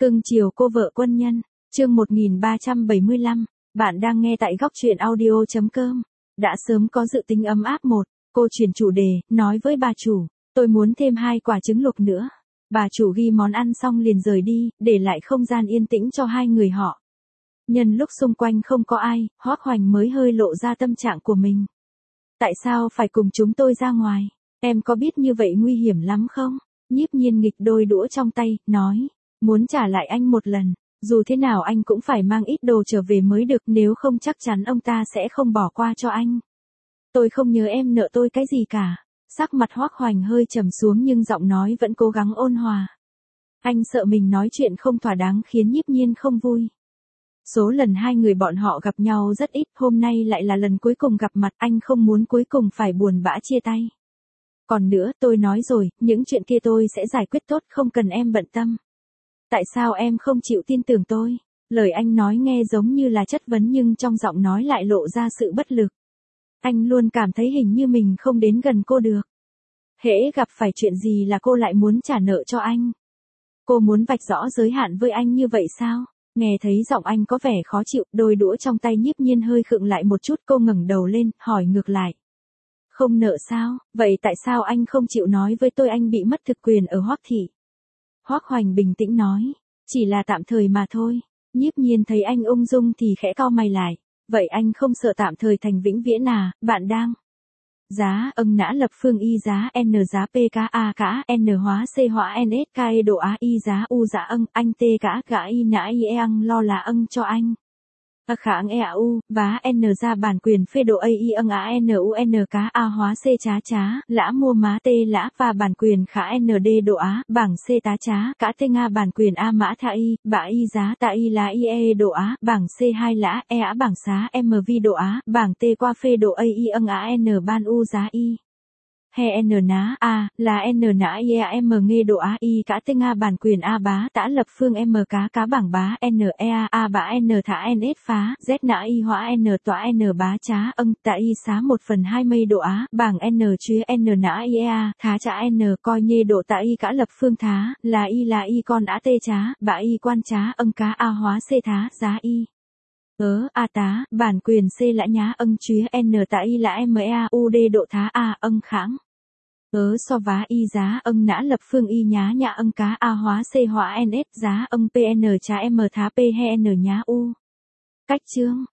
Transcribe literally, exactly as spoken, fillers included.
Cưng chiều cô vợ quân nhân, chương một nghìn ba trăm bảy mươi lăm, bạn đang nghe tại góc truyện audio.com. Đã sớm có dự tính ấm áp một, cô chuyển chủ đề, nói với bà chủ, tôi muốn thêm hai quả trứng luộc nữa. Bà chủ ghi món ăn xong liền rời đi, để lại không gian yên tĩnh cho hai người họ. Nhân lúc xung quanh không có ai, Hoắc Hoành mới hơi lộ ra tâm trạng của mình. Tại sao phải cùng chúng tôi ra ngoài? Em có biết như vậy nguy hiểm lắm không? Nhiếp Nhiên nghịch đôi đũa trong tay, nói. Muốn trả lại anh một lần, dù thế nào anh cũng phải mang ít đồ trở về mới được, nếu không chắc chắn ông ta sẽ không bỏ qua cho anh. Tôi không nhớ em nợ tôi cái gì cả. Sắc mặt Hoắc Hoành hơi trầm xuống nhưng giọng nói vẫn cố gắng ôn hòa. Anh sợ mình nói chuyện không thỏa đáng khiến Nhiếp Nhiên không vui. Số lần hai người bọn họ gặp nhau rất ít, hôm nay lại là lần cuối cùng gặp mặt, anh không muốn cuối cùng phải buồn bã chia tay. Còn nữa, tôi nói rồi, những chuyện kia tôi sẽ giải quyết tốt, không cần em bận tâm. Tại sao em không chịu tin tưởng tôi? Lời anh nói nghe giống như là chất vấn nhưng trong giọng nói lại lộ ra sự bất lực. Anh luôn cảm thấy hình như mình không đến gần cô được. Hễ gặp phải chuyện gì là cô lại muốn trả nợ cho anh. Cô muốn vạch rõ giới hạn với anh như vậy sao? Nghe thấy giọng anh có vẻ khó chịu, đôi đũa trong tay Nhiếp Nhiên hơi khựng lại một chút, cô ngẩng đầu lên, hỏi ngược lại. Không nợ sao? Vậy tại sao anh không chịu nói với tôi anh bị mất thực quyền ở Hoắc thị? Hoắc Hoành bình tĩnh nói, chỉ là tạm thời mà thôi. Nhiếp Nhiên thấy anh ung dung thì khẽ cau mày lại. Vậy anh không sợ tạm thời thành vĩnh viễn à, bạn đang? Giá âng nã lập phương y giá n giá p k a cả n hóa c hóa n s k e độ a y giá u giá âng anh t cả gã y nã y e ăng lo là âng cho anh. A kháng e a u, vá n ra bản quyền phê độ a y âng a n u n k a hóa c chá chá, lã mua má t lã và bản quyền khá n d độ á, bảng c tá chá, cả t nga bản quyền a mã tha y, bạ y giá tạ y lá y e độ á, bảng c hai lã e á bảng xá m v độ á, bảng t qua phê độ a y âng a n ban u giá y. He n ná a là n nã y a m nghe độ á y cả t nga bản quyền a bá tã lập phương m cá cá bảng bá n e a a bá n thả n s phá z nã y hóa n tọa n bá chá âng tạ y xá một phần hai mây độ á bảng n chứa n nã y a thá chả n coi nhê độ tạ y cả lập phương thá là y là y con á t chá bạ y quan chá âng cá a hóa c thá giá y. Ớ, a tá, bản quyền c lã nhá âng chứa n tạ y là m e a u d độ thá a âng kháng. Ớ so vá y giá âng nã lập phương y nhá nhạ âng cá a hóa c hóa n s giá âng p n chá m thá p he n nhá u. Cách chương,